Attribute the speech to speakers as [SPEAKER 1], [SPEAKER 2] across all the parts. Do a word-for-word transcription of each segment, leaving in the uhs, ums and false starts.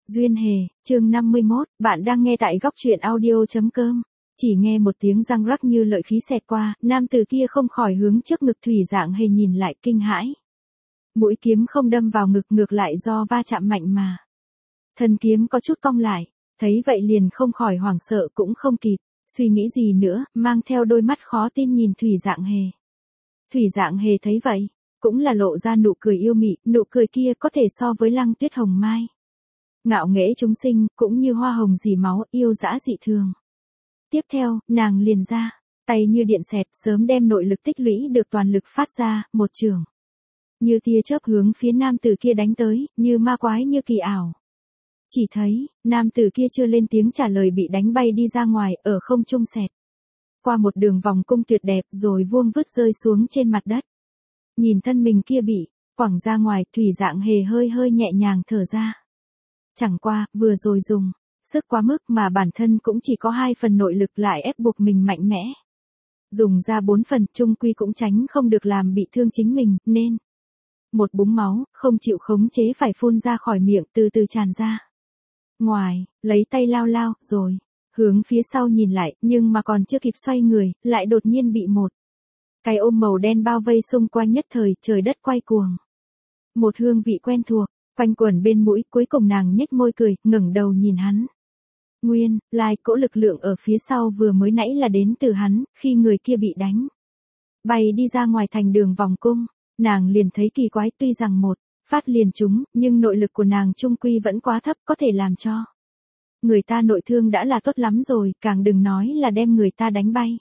[SPEAKER 1] Duyên Hề, chương năm mươi mốt, bạn đang nghe tại góc truyện audio.com. Chỉ nghe một tiếng răng rắc như lợi khí xẹt qua, nam tử kia không khỏi hướng trước ngực Thủy Dạng Hề nhìn lại kinh hãi. Mũi kiếm không đâm vào ngực, ngược lại do va chạm mạnh mà. Thân kiếm có chút cong lại, thấy vậy liền không khỏi hoảng sợ cũng không kịp, suy nghĩ gì nữa, mang theo đôi mắt khó tin nhìn Thủy Dạng Hề. Thủy Dạng Hề thấy vậy, cũng là lộ ra nụ cười yêu mị, nụ cười kia có thể so với Lăng Tuyết hồng mai. Ngạo nghễ chúng sinh, cũng như hoa hồng dì máu, yêu dã dị thường. Tiếp theo, nàng liền ra, tay như điện xẹt, sớm đem nội lực tích lũy được toàn lực phát ra, một chưởng. Như tia chớp hướng phía nam tử kia đánh tới, như ma quái như kỳ ảo. Chỉ thấy, nam tử kia chưa lên tiếng trả lời bị đánh bay đi ra ngoài, ở không trung xẹt. Qua một đường vòng cung tuyệt đẹp rồi vuông vứt rơi xuống trên mặt đất. Nhìn thân mình kia bị, quẳng ra ngoài, Thủy Dạng Hề hơi hơi nhẹ nhàng thở ra. Chẳng qua, vừa rồi dùng sức quá mức mà bản thân cũng chỉ có hai phần nội lực lại ép buộc mình mạnh mẽ. Dùng ra bốn phần, chung quy cũng tránh không được làm bị thương chính mình, nên một búng máu, không chịu khống chế phải phun ra khỏi miệng, từ từ tràn ra. Ngoài, lấy tay lao lao, rồi hướng phía sau nhìn lại, nhưng mà còn chưa kịp xoay người, lại đột nhiên bị một cái ôm màu đen bao vây xung quanh, nhất thời trời đất quay cuồng. Một hương vị quen thuộc quanh quẩn bên mũi, cuối cùng nàng nhếch môi cười, ngẩng đầu nhìn hắn. Nguyên lai cỗ lực lượng ở phía sau vừa mới nãy là đến từ hắn, khi người kia bị đánh bay đi ra ngoài thành đường vòng cung, nàng liền thấy kỳ quái, tuy rằng một phát liền trúng, nhưng nội lực của nàng trung quy vẫn quá thấp, có thể làm cho người ta nội thương đã là tốt lắm rồi, càng đừng nói là đem người ta đánh bay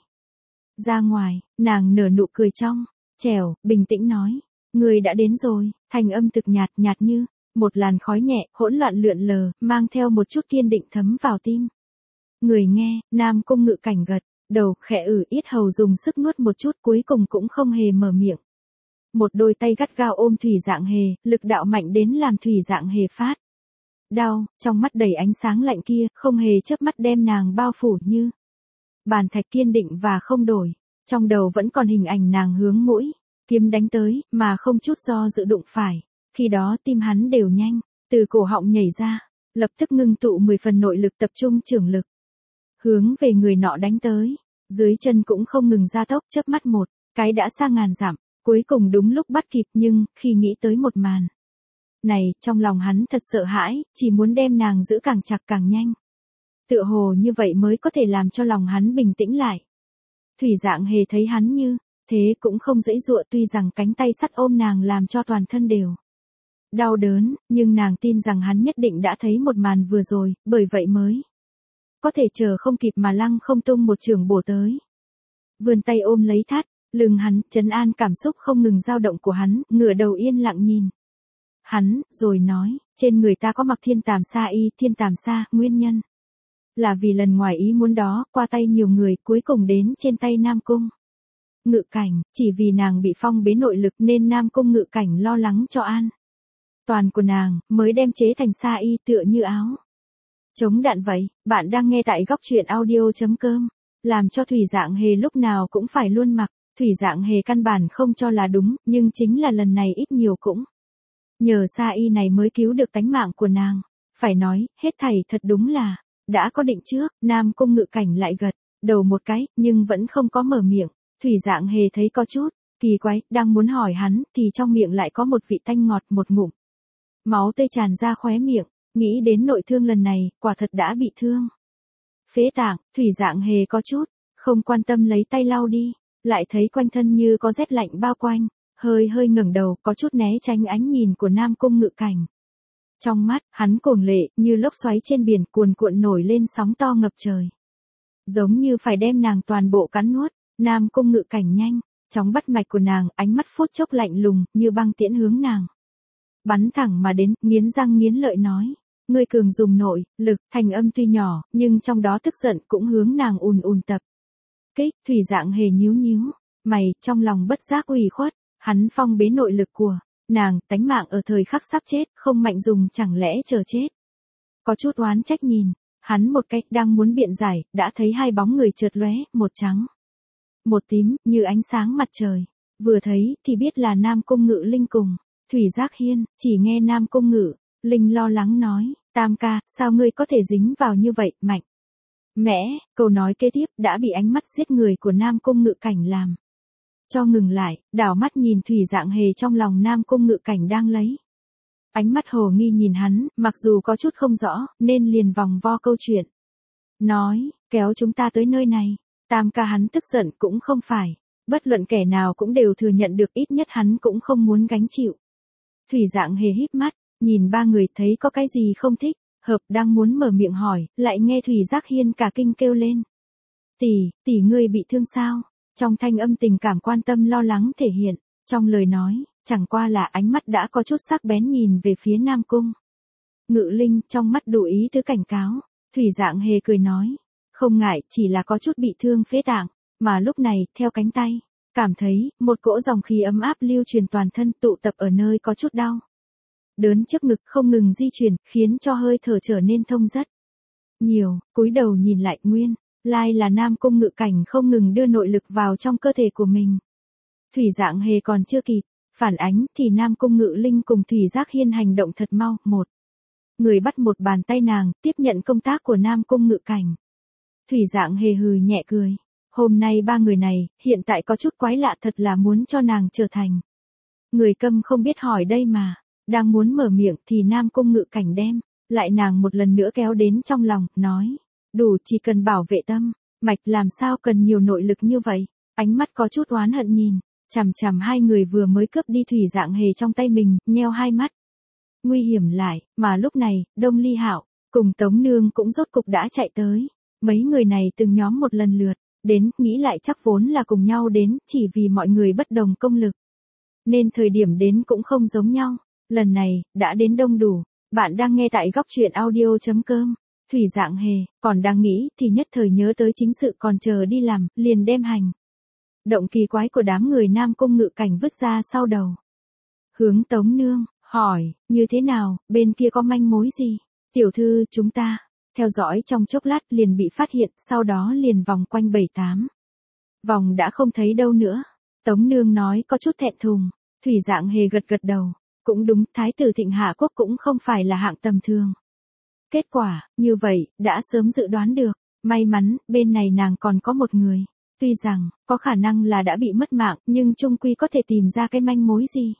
[SPEAKER 1] ra ngoài. Nàng nở nụ cười trong trẻo, bình tĩnh nói, người đã đến rồi, thanh âm thực nhạt, nhạt như một làn khói nhẹ, hỗn loạn lượn lờ, mang theo một chút kiên định thấm vào tim. Người nghe, Nam Cung Ngự Cảnh gật đầu, khẽ ử, yết hầu dùng sức nuốt một chút, cuối cùng cũng không hề mở miệng. Một đôi tay gắt gao ôm Thủy Dạng Hề, lực đạo mạnh đến làm Thủy Dạng Hề phát đau, trong mắt đầy ánh sáng lạnh kia, không hề chớp mắt đem nàng bao phủ như bàn thạch, kiên định và không đổi. Trong đầu vẫn còn hình ảnh nàng hướng mũi kiếm đánh tới, mà không chút do dự đụng phải. Khi đó tim hắn đều nhanh từ cổ họng nhảy ra, lập tức ngưng tụ mười phần nội lực, tập trung chưởng lực hướng về người nọ đánh tới. Dưới chân cũng không ngừng gia tốc, chớp mắt một cái đã xa ngàn dặm, cuối cùng đúng lúc bắt kịp. Nhưng khi nghĩ tới một màn này, trong lòng hắn thật sợ hãi, chỉ muốn đem nàng giữ càng chặt càng nhanh. Tựa hồ như vậy mới có thể làm cho lòng hắn bình tĩnh lại. Thủy Dạng Hề thấy hắn như thế cũng không dãy dụa, tuy rằng cánh tay sắt ôm nàng làm cho toàn thân đều đau đớn, nhưng nàng tin rằng hắn nhất định đã thấy một màn vừa rồi, bởi vậy mới có thể chờ không kịp mà lăng không tung một chưởng bổ tới. Vươn tay ôm lấy thắt lưng hắn, trấn an cảm xúc không ngừng dao động của hắn, ngửa đầu yên lặng nhìn hắn, rồi nói, trên người ta có mặc thiên tàm sa y, thiên tàm sa, nguyên nhân là vì lần ngoài ý muốn đó, qua tay nhiều người, cuối cùng đến trên tay Nam Cung Ngự Cảnh, chỉ vì nàng bị phong bế nội lực nên Nam Cung Ngự Cảnh lo lắng cho an toàn của nàng, mới đem chế thành sa y, tựa như áo chống đạn vậy. Bạn đang nghe tại góc truyện audio.com. Làm cho Thủy Dạng Hề lúc nào cũng phải luôn mặc. Thủy Dạng Hề căn bản không cho là đúng, nhưng chính là lần này ít nhiều cũng nhờ sa y này mới cứu được tánh mạng của nàng. Phải nói, hết thảy thật đúng là đã có định trước. Nam Cung Ngự Cảnh lại gật đầu một cái, nhưng vẫn không có mở miệng. Thủy Dạng Hề thấy có chút kỳ quái, đang muốn hỏi hắn, thì trong miệng lại có một vị tanh ngọt, một ngụm máu tươi tràn ra khóe miệng. Nghĩ đến nội thương lần này, quả thật đã bị thương phế tạng, Thủy Dạng Hề có chút không quan tâm, lấy tay lau đi, lại thấy quanh thân như có rét lạnh bao quanh, hơi hơi ngẩng đầu, có chút né tránh ánh nhìn của Nam Cung Ngự Cảnh. Trong mắt hắn cuồng lệ, như lốc xoáy trên biển, cuồn cuộn nổi lên sóng to ngập trời, giống như phải đem nàng toàn bộ cắn nuốt. Nam Cung Ngự Cảnh nhanh chóng bắt mạch của nàng, ánh mắt phút chốc lạnh lùng, như băng tiễn hướng nàng bắn thẳng mà đến, nghiến răng nghiến lợi nói, ngươi cường dùng nội lực. Thành âm tuy nhỏ, nhưng trong đó tức giận cũng hướng nàng ùn ùn tập kích. Thủy Dạng Hề nhíu nhíu mày, trong lòng bất giác ủy khuất, hắn phong bế nội lực của nàng, tánh mạng ở thời khắc sắp chết, không mạnh dùng chẳng lẽ chờ chết. Có chút oán trách nhìn hắn một cách, đang muốn biện giải, đã thấy hai bóng người chợt lóe, một trắng một tím, như ánh sáng mặt trời. Vừa thấy thì biết là Nam Cung Ngự Linh cùng Thủy Giác Hiên. Chỉ nghe Nam Cung Ngự Linh lo lắng nói, Tam ca, sao ngươi có thể dính vào như vậy, Mạnh? Mẽ, câu nói kế tiếp đã bị ánh mắt giết người của Nam Cung Ngự Cảnh làm cho ngừng lại, đảo mắt nhìn Thủy Dạng Hề trong lòng Nam Cung Ngự Cảnh đang lấy. Ánh mắt hồ nghi nhìn hắn, mặc dù có chút không rõ, nên liền vòng vo câu chuyện. Nói, kéo chúng ta tới nơi này. Tam ca hắn tức giận cũng không phải. Bất luận kẻ nào cũng đều thừa nhận được ít nhất hắn cũng không muốn gánh chịu. Thủy Dạng Hề híp mắt, nhìn ba người thấy có cái gì không thích, hợp đang muốn mở miệng hỏi, lại nghe Thủy Giác Hiên cả kinh kêu lên. Tỷ, tỷ ngươi bị thương sao? Trong thanh âm tình cảm quan tâm lo lắng thể hiện, trong lời nói, chẳng qua là ánh mắt đã có chút sắc bén nhìn về phía Nam Cung Ngự Linh, trong mắt đủ ý tứ cảnh cáo. Thủy Dạng Hề cười nói, không ngại, chỉ là có chút bị thương phế tạng, mà lúc này, theo cánh tay, cảm thấy, một cỗ dòng khí ấm áp lưu truyền toàn thân tụ tập ở nơi có chút đau. Đớn trước ngực không ngừng di chuyển, khiến cho hơi thở trở nên thông rất nhiều, cúi đầu nhìn lại nguyên, lai là Nam Cung Ngự Cảnh không ngừng đưa nội lực vào trong cơ thể của mình. Thủy Dạng Hề còn chưa kịp phản ánh thì Nam Cung Ngự Linh cùng Thủy Giác Hiên hành động thật mau, một người bắt một bàn tay nàng, tiếp nhận công tác của Nam Cung Ngự Cảnh. Thủy Dạng Hề hừ nhẹ cười, hôm nay ba người này, hiện tại có chút quái lạ, thật là muốn cho nàng trở thành người câm không biết hỏi đây mà. Đang muốn mở miệng thì Nam Cung Ngự Cảnh đem lại nàng một lần nữa kéo đến trong lòng, nói, đủ, chỉ cần bảo vệ tâm mạch, làm sao cần nhiều nội lực như vậy. Ánh mắt có chút oán hận nhìn chằm chằm hai người vừa mới cướp đi Thủy Dạng Hề trong tay mình, nheo hai mắt nguy hiểm lại. Mà lúc này, Đông Ly Hạo cùng Tống Nương cũng rốt cục đã chạy tới. Mấy người này từng nhóm một lần lượt đến, nghĩ lại chắc vốn là cùng nhau đến, chỉ vì mọi người bất đồng công lực nên thời điểm đến cũng không giống nhau. Lần này, đã đến đông đủ. Bạn đang nghe tại góc truyện audio chấm com. Thủy Dạng Hề, còn đang nghĩ thì nhất thời nhớ tới chính sự còn chờ đi làm, liền đem hành động kỳ quái của đám người Nam Cung Ngự Cảnh vứt ra sau đầu. Hướng Tống Nương, hỏi, như thế nào, bên kia có manh mối gì? Tiểu thư, chúng ta, theo dõi trong chốc lát liền bị phát hiện, sau đó liền vòng quanh bảy tám vòng đã không thấy đâu nữa. Tống Nương nói có chút thẹn thùng. Thủy Dạng Hề gật gật đầu. Cũng đúng, Thái tử Thịnh Hạ Quốc cũng không phải là hạng tầm thường. Kết quả, như vậy, đã sớm dự đoán được. May mắn, bên này nàng còn có một người. Tuy rằng, có khả năng là đã bị mất mạng, nhưng chung quy có thể tìm ra cái manh mối gì.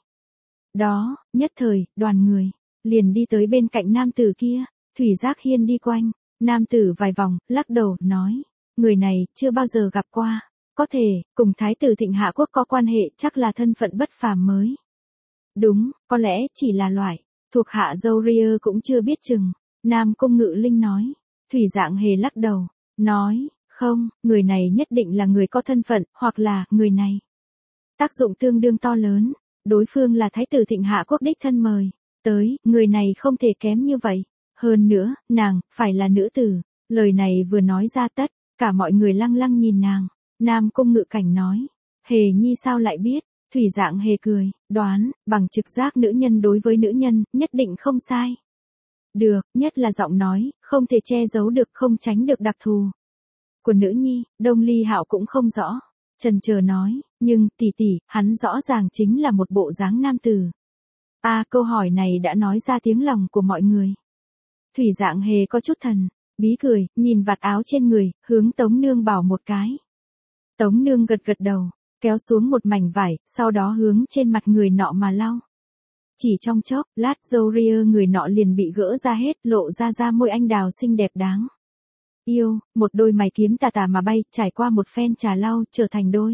[SPEAKER 1] Đó, nhất thời, đoàn người liền đi tới bên cạnh nam tử kia. Thủy Giác Hiên đi quanh nam tử vài vòng, lắc đầu, nói, người này, chưa bao giờ gặp qua. Có thể, cùng Thái tử Thịnh Hạ Quốc có quan hệ, chắc là thân phận bất phàm mới. Đúng, có lẽ chỉ là loại thuộc hạ dâu ria cũng chưa biết chừng. Nam Cung Ngự Linh nói. Thủy Dạng Hề lắc đầu, nói, không, người này nhất định là người có thân phận, hoặc là, người này tác dụng tương đương to lớn. Đối phương là Thái tử Thịnh Hạ Quốc đích thân mời tới, người này không thể kém như vậy. Hơn nữa, nàng, phải là nữ tử. Lời này vừa nói ra tất, cả mọi người lăng lăng nhìn nàng. Nam Cung Ngự Cảnh nói, Hề Nhi sao lại biết? Thủy Dạng Hề cười, đoán, bằng trực giác nữ nhân đối với nữ nhân, nhất định không sai. Được, nhất là giọng nói, không thể che giấu được, không tránh được đặc thù của nữ nhi. Đông Ly Hạo cũng không rõ. Chần chờ nói, nhưng, tỷ tỷ, hắn rõ ràng chính là một bộ dáng nam tử. A à, câu hỏi này đã nói ra tiếng lòng của mọi người. Thủy Dạng Hề có chút thần bí cười, nhìn vạt áo trên người, hướng Tống Nương bảo một cái. Tống Nương gật gật đầu, kéo xuống một mảnh vải, sau đó hướng trên mặt người nọ mà lau. Chỉ trong chốc, lát râu ria người nọ liền bị gỡ ra hết, lộ ra ra môi anh đào xinh đẹp đáng yêu, một đôi mày kiếm tà tà mà bay, trải qua một phen trà lau, trở thành đôi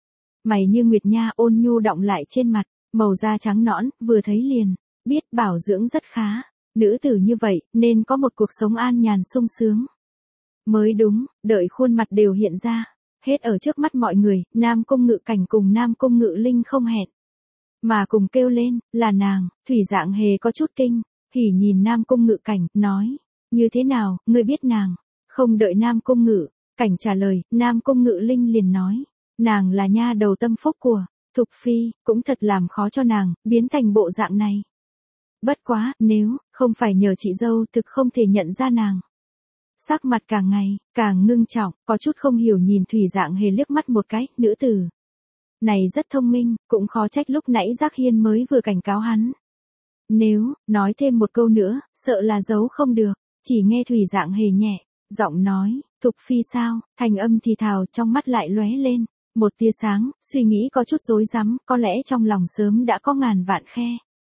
[SPEAKER 1] mày như nguyệt nha, ôn nhu đọng lại trên mặt, màu da trắng nõn, vừa thấy liền biết bảo dưỡng rất khá. Nữ tử như vậy, nên có một cuộc sống an nhàn sung sướng mới đúng. Đợi khuôn mặt đều hiện ra hết ở trước mắt mọi người, Nam Cung Ngự Cảnh cùng Nam Cung Ngự Linh không hẹn mà cùng kêu lên, là nàng. Thủy Dạng Hề có chút kinh hỉ nhìn Nam Cung Ngự Cảnh, nói, như thế nào, ngươi biết nàng? Không đợi Nam Cung Ngự Cảnh trả lời, Nam Cung Ngự Linh liền nói, nàng là nha đầu tâm phúc của Thục Phi, cũng thật làm khó cho nàng, biến thành bộ dạng này. Bất quá, nếu không phải nhờ chị dâu, thực không thể nhận ra nàng. Sắc mặt càng ngày càng ngưng trọng, có chút không hiểu nhìn Thủy Dạng Hề liếc mắt một cái. Nữ tử này rất thông minh, cũng khó trách lúc nãy Giác Hiên mới vừa cảnh cáo hắn. Nếu, nói thêm một câu nữa, sợ là giấu không được, chỉ nghe Thủy Dạng Hề nhẹ, giọng nói, Thục Phi sao, thành âm thì thào trong mắt lại lóe lên, một tia sáng, suy nghĩ có chút rối rắm, có lẽ trong lòng sớm đã có ngàn vạn khe.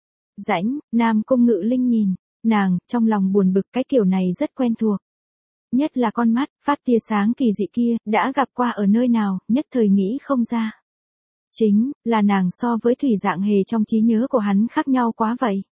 [SPEAKER 1] Rãnh, Nam Cung Ngự Linh nhìn, nàng, trong lòng buồn bực cái kiểu này rất quen thuộc. Nhất là con mắt, phát tia sáng kỳ dị kia, đã gặp qua ở nơi nào, nhất thời nghĩ không ra. Chính, là nàng so với Thủy Dạng Hề trong trí nhớ của hắn khác nhau quá vậy.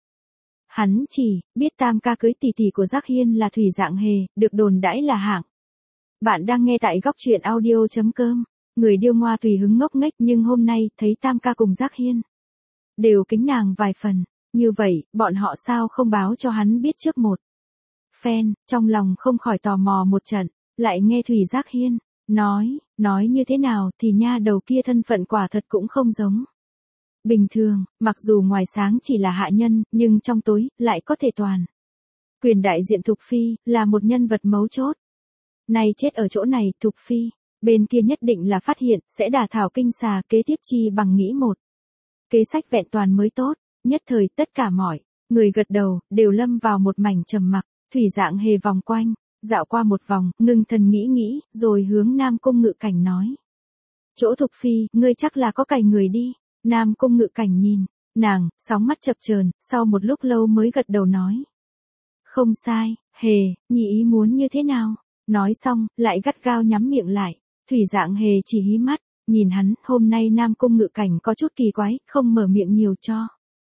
[SPEAKER 1] Hắn chỉ, biết tam ca cưới tỷ tỷ của Giác Hiên là Thủy Dạng Hề, được đồn đãi là hạng. Bạn đang nghe tại góc truyện audio chấm com, người điêu ngoa tùy hứng ngốc nghếch nhưng hôm nay, thấy tam ca cùng Giác Hiên. Đều kính nàng vài phần, như vậy, bọn họ sao không báo cho hắn biết trước một. Phen, trong lòng không khỏi tò mò một trận, lại nghe Thủy Giác Hiên, nói, nói như thế nào thì nha đầu kia thân phận quả thật cũng không giống. Bình thường, mặc dù ngoài sáng chỉ là hạ nhân, nhưng trong tối, lại có thể toàn. Quyền đại diện Thục Phi, là một nhân vật mấu chốt. Nay chết ở chỗ này, Thục Phi, bên kia nhất định là phát hiện, sẽ đả thảo kinh xà kế tiếp chi bằng nghĩ một. Kế sách vẹn toàn mới tốt, nhất thời tất cả mọi, người gật đầu, đều lâm vào một mảnh trầm mặc, Thủy Dạng Hề vòng quanh, dạo qua một vòng, ngưng thần nghĩ nghĩ, rồi hướng Nam Cung Ngự Cảnh nói. Chỗ Thục Phi, ngươi chắc là có cày người đi. Nam Cung Ngự Cảnh nhìn, nàng, sóng mắt chập chờn, sau một lúc lâu mới gật đầu nói. Không sai, Hề, nhị ý muốn như thế nào? Nói xong, lại gắt gao nhắm miệng lại, Thủy Dạng Hề chỉ hí mắt, nhìn hắn, hôm nay Nam Cung Ngự Cảnh có chút kỳ quái, không mở miệng nhiều cho.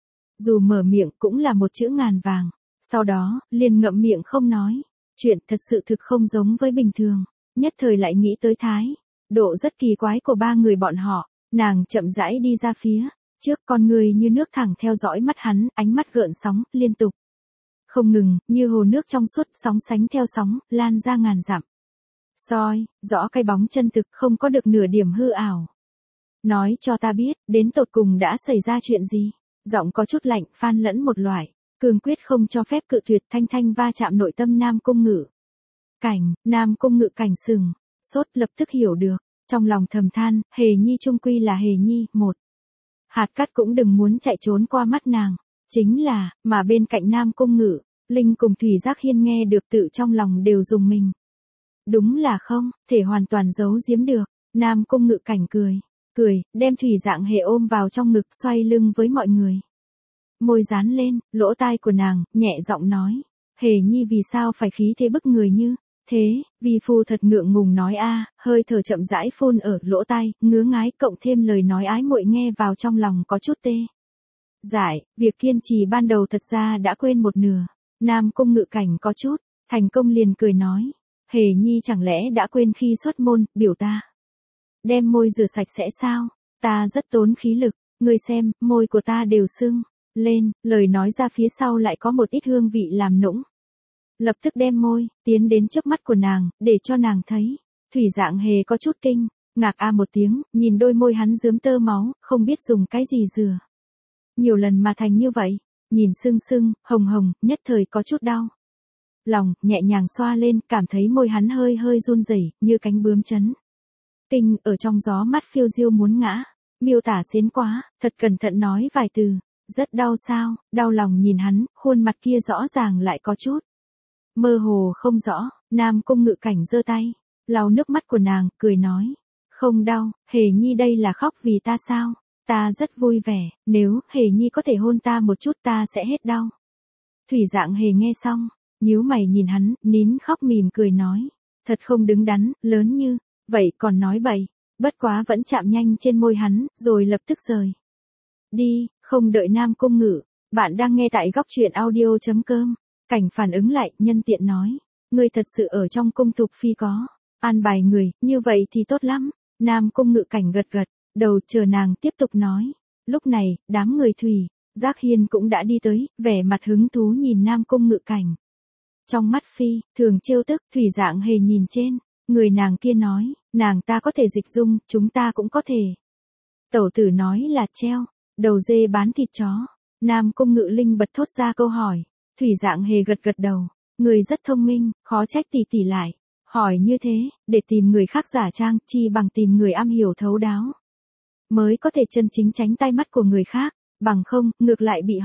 [SPEAKER 1] Dù mở miệng cũng là một chữ ngàn vàng, sau đó, liền ngậm miệng không nói. Chuyện thật sự thực không giống với bình thường, nhất thời lại nghĩ tới thái độ rất kỳ quái của ba người bọn họ, nàng chậm rãi đi ra phía trước, con người như nước thẳng theo dõi mắt hắn, ánh mắt gợn sóng, liên tục. Không ngừng, như hồ nước trong suốt, sóng sánh theo sóng, lan ra ngàn dặm. Soi, rõ cái bóng chân thực không có được nửa điểm hư ảo. Nói cho ta biết, đến tột cùng đã xảy ra chuyện gì? Giọng có chút lạnh, phan lẫn một loại. Cương quyết không cho phép cự tuyệt, thanh thanh va chạm nội tâm Nam Cung Ngự Cảnh, Nam Cung Ngự Cảnh sừng, sốt lập tức hiểu được, trong lòng thầm than, Hề Nhi chung quy là Hề Nhi, một. Hạt cát cũng đừng muốn chạy trốn qua mắt nàng, chính là, mà bên cạnh Nam Cung Ngự Linh cùng Thủy Giác Hiên nghe được tự trong lòng đều dùng mình. Đúng là không, thể hoàn toàn giấu giếm được, Nam Cung Ngự Cảnh cười, cười, đem Thủy Dạng Hề ôm vào trong ngực xoay lưng với mọi người. Môi dán lên, lỗ tai của nàng, nhẹ giọng nói. Hề Nhi vì sao phải khí thế bức người như thế, vì phu thật ngượng ngùng nói a, hơi thở chậm rãi phun ở lỗ tai, ngứa ngái cộng thêm lời nói ái muội nghe vào trong lòng có chút tê. Giải, việc kiên trì ban đầu thật ra đã quên một nửa. Nam Cung Ngự Cảnh có chút, thành công liền cười nói. Hề Nhi chẳng lẽ đã quên khi xuất môn, biểu ta. Đem môi rửa sạch sẽ sao, ta rất tốn khí lực, ngươi xem, môi của ta đều sưng lên, lời nói ra phía sau lại có một ít hương vị làm nũng. Lập tức đem môi, tiến đến trước mắt của nàng, để cho nàng thấy. Thủy Dạng Hề có chút kinh, ngạc a một tiếng, nhìn đôi môi hắn rướm tơ máu, không biết dùng cái gì rửa. Nhiều lần mà thành như vậy, nhìn sưng sưng, hồng hồng, nhất thời có chút đau. Lòng, nhẹ nhàng xoa lên, cảm thấy môi hắn hơi hơi run rẩy, như cánh bướm chấn. Kinh, ở trong gió mắt phiêu diêu muốn ngã, miêu tả xến quá, thật cẩn thận nói vài từ. Rất đau sao, đau lòng nhìn hắn, khuôn mặt kia rõ ràng lại có chút mơ hồ không rõ. Nam Cung Ngự Cảnh giơ tay, lau nước mắt của nàng, cười nói. Không đau, Hề Nhi đây là khóc vì ta sao? Ta rất vui vẻ, nếu Hề Nhi có thể hôn ta một chút ta sẽ hết đau. Thủy Dạng Hề nghe xong, nhíu mày nhìn hắn, nín khóc mỉm cười nói. Thật không đứng đắn, lớn như vậy còn nói bậy, bất quá vẫn chạm nhanh trên môi hắn, rồi lập tức rời đi. Không đợi Nam Cung Ngự, bạn đang nghe tại góc truyện audio chấm com. Cảnh phản ứng lại, nhân tiện nói. Ngươi thật sự ở trong cung Thục Phi có an bài người, như vậy thì tốt lắm. Nam Cung Ngự Cảnh gật gật, đầu chờ nàng tiếp tục nói. Lúc này, đám người Thủy Giác Hiên cũng đã đi tới, vẻ mặt hứng thú nhìn Nam Cung Ngự Cảnh. Trong mắt Phi, thường trêu tức, Thủy Dạng Hề nhìn trên, người nàng kia nói, nàng ta có thể dịch dung, chúng ta cũng có thể. Tẩu tử nói là treo đầu dê bán thịt chó. Nam Cung Ngự Linh bật thốt ra câu hỏi. Thủy Dạng Hề gật gật đầu. Người rất thông minh, khó trách tỷ tỷ lại hỏi như thế, để tìm người khác giả trang, chi bằng tìm người am hiểu thấu đáo. Mới có thể chân chính tránh tai mắt của người khác, bằng không, ngược lại bị họ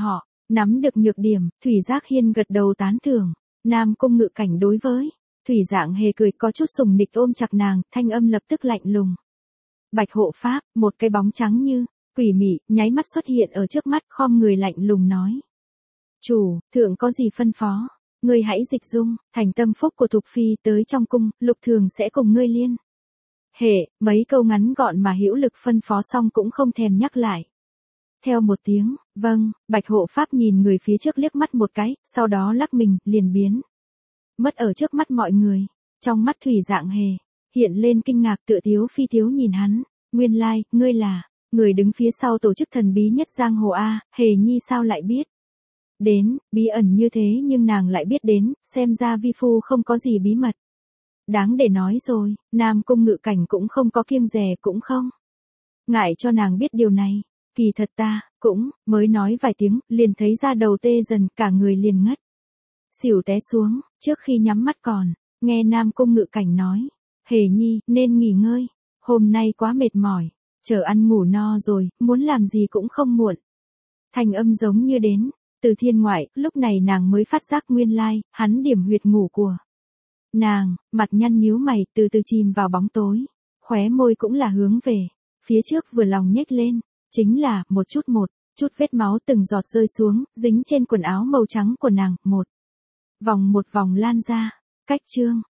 [SPEAKER 1] Nắm được nhược điểm, Thủy Giác Hiên gật đầu tán thưởng. Nam Cung Ngự Cảnh đối với Thủy Dạng Hề cười có chút sùng nịch ôm chặt nàng, thanh âm lập tức lạnh lùng. Bạch hộ pháp, một cái bóng trắng như quỷ mị, nháy mắt xuất hiện ở trước mắt, khom người lạnh lùng nói. Chủ, thượng có gì phân phó? Ngươi hãy dịch dung, thành tâm phúc của Thục Phi tới trong cung, Lục Thường sẽ cùng ngươi liên. Hệ, mấy câu ngắn gọn mà hữu lực phân phó xong cũng không thèm nhắc lại. Theo một tiếng, vâng, Bạch hộ pháp nhìn người phía trước liếc mắt một cái, sau đó lắc mình, liền biến. Mất ở trước mắt mọi người, trong mắt Thủy Dạng Hề, hiện lên kinh ngạc tựa thiếu phi thiếu nhìn hắn, nguyên lai, ngươi là, người đứng phía sau tổ chức thần bí nhất giang hồ A, Hề Nhi sao lại biết? Đến, bí ẩn như thế nhưng nàng lại biết đến, xem ra vi phu không có gì bí mật. Đáng để nói rồi, Nam Cung Ngự Cảnh cũng không có kiêng dè cũng không. Ngại cho nàng biết điều này, kỳ thật ta, cũng, mới nói vài tiếng, liền thấy ra đầu tê dần, cả người liền ngất. Xỉu té xuống, trước khi nhắm mắt còn, nghe Nam Cung Ngự Cảnh nói, Hề Nhi, nên nghỉ ngơi, hôm nay quá mệt mỏi, chờ ăn ngủ no rồi, muốn làm gì cũng không muộn. Thành âm giống như đến, từ thiên ngoại, lúc này nàng mới phát giác nguyên lai, hắn điểm huyệt ngủ của nàng, mặt nhăn nhíu mày, từ từ chìm vào bóng tối, khóe môi cũng là hướng về, phía trước vừa lòng nhếch lên, chính là, một chút một, chút vết máu từng giọt rơi xuống, dính trên quần áo màu trắng của nàng, một vòng một vòng lan ra, cách chương.